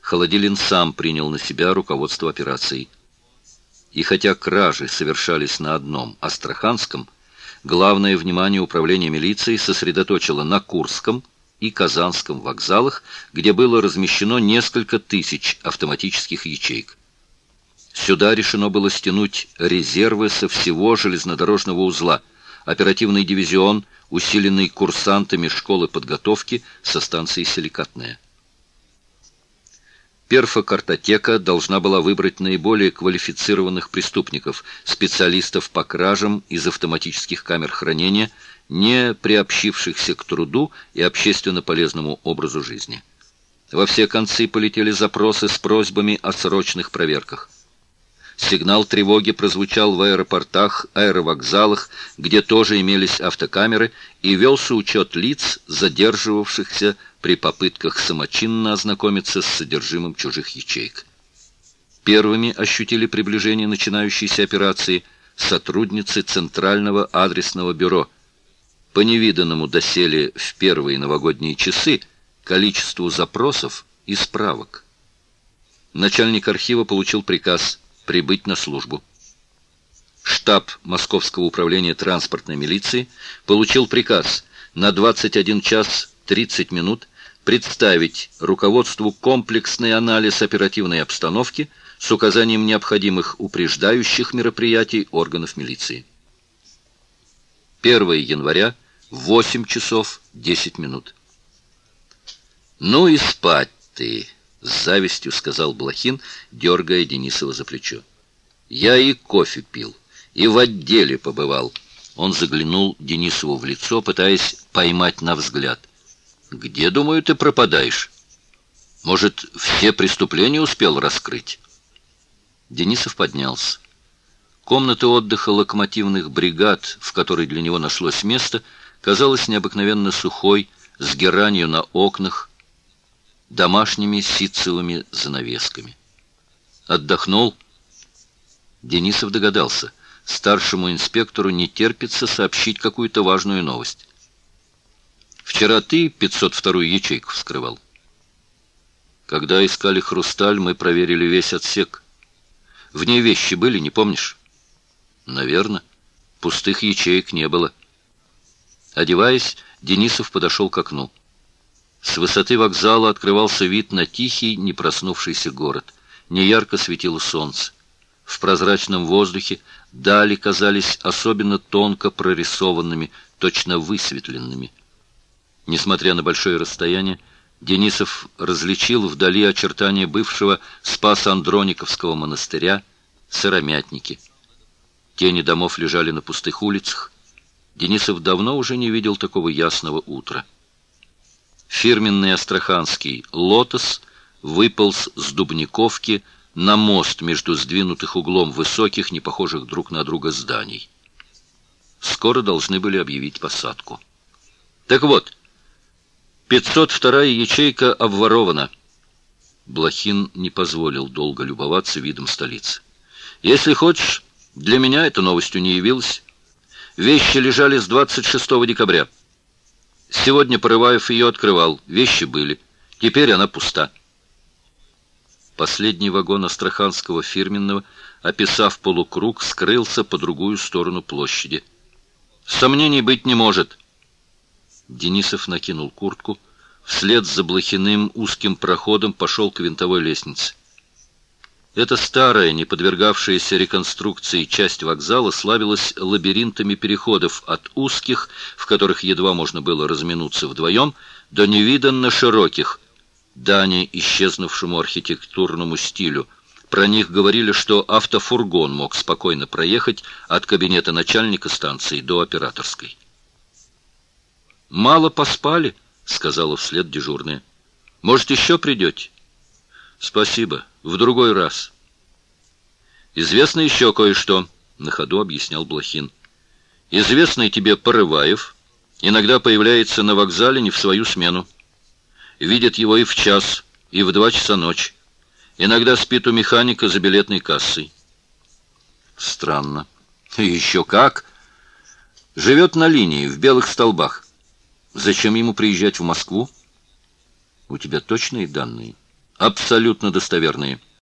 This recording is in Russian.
Холодилин сам принял на себя руководство операцией. И хотя кражи совершались на одном, Астраханском, главное внимание управления милицией сосредоточило на Курском и Казанском вокзалах, где было размещено несколько тысяч автоматических ячеек. Сюда решено было стянуть резервы со всего железнодорожного узла, оперативный дивизион, усиленный курсантами школы подготовки со станции Силикатная. Перфокартотека должна была выбрать наиболее квалифицированных преступников, специалистов по кражам из автоматических камер хранения, не приобщившихся к труду и общественно полезному образу жизни. Во все концы полетели запросы с просьбами о срочных проверках. Сигнал тревоги прозвучал в аэропортах, аэровокзалах, где тоже имелись автокамеры, и велся учет лиц, задерживавшихся при попытках самочинно ознакомиться с содержимым чужих ячеек. Первыми ощутили приближение начинающейся операции сотрудницы Центрального адресного бюро. По невиданному доселе в первые новогодние часы количеству запросов и справок. Начальник архива получил приказ прибыть на службу. Штаб Московского управления транспортной милиции получил приказ на 21 час 30 минут представить руководству комплексный анализ оперативной обстановки с указанием необходимых упреждающих мероприятий органов милиции. 1 января, 8 часов 10 минут. «Ну и спать ты!» — с завистью сказал Блохин, дергая Денисова за плечо. «Я и кофе пил, и в отделе побывал». Он заглянул Денисову в лицо, пытаясь поймать на взгляд. «Где, думаю, ты пропадаешь? Может, все преступления успел раскрыть?» Денисов поднялся. Комната отдыха локомотивных бригад, в которой для него нашлось место, казалась необыкновенно сухой, с геранью на окнах, домашними ситцевыми занавесками. «Отдохнул?» Денисов догадался. Старшему инспектору не терпится сообщить какую-то важную новость. «Вчера ты 502-ю ячейку вскрывал?» «Когда искали хрусталь, мы проверили весь отсек. В ней вещи были, не помнишь?» «Наверно. Пустых ячеек не было». Одеваясь, Денисов подошел к окну. С высоты вокзала открывался вид на тихий, не проснувшийся город. Неярко светило солнце. В прозрачном воздухе дали казались особенно тонко прорисованными, точно высветленными. Несмотря на большое расстояние, Денисов различил вдали очертания бывшего Спас-Андрониковского монастыря, сыромятники. Тени домов лежали на пустых улицах. Денисов давно уже не видел такого ясного утра. Фирменный астраханский «Лотос» выполз с Дубниковки на мост между сдвинутых углом высоких, не похожих друг на друга зданий. Скоро должны были объявить посадку. Так вот, 502-я ячейка обворована. Блохин не позволил долго любоваться видом столицы. Если хочешь, для меня эта новостью не явилась. Вещи лежали с 26 декабря. Сегодня Порываев ее открывал. Вещи были. Теперь она пуста. Последний вагон астраханского фирменного, описав полукруг, скрылся по другую сторону площади. Сомнений быть не может. Денисов накинул куртку. Вслед за Блохиным узким проходом пошел к винтовой лестнице. Эта старая, не подвергавшаяся реконструкции часть вокзала славилась лабиринтами переходов от узких, в которых едва можно было разминуться вдвоем, до невиданно широких, дани исчезнувшему архитектурному стилю. Про них говорили, что автофургон мог спокойно проехать от кабинета начальника станции до операторской. «Мало поспали», — сказала вслед дежурная. «Может, еще придете?» «Спасибо. В другой раз». «Известно еще кое-что», — на ходу объяснял Блохин. «Известный тебе Порываев иногда появляется на вокзале не в свою смену. Видят его и в час, и в 2 часа ночи. Иногда спит у механика за билетной кассой». «Странно». «Еще как! Живет на линии, в Белых Столбах. Зачем ему приезжать в Москву?» «У тебя точные данные?» Абсолютно достоверные.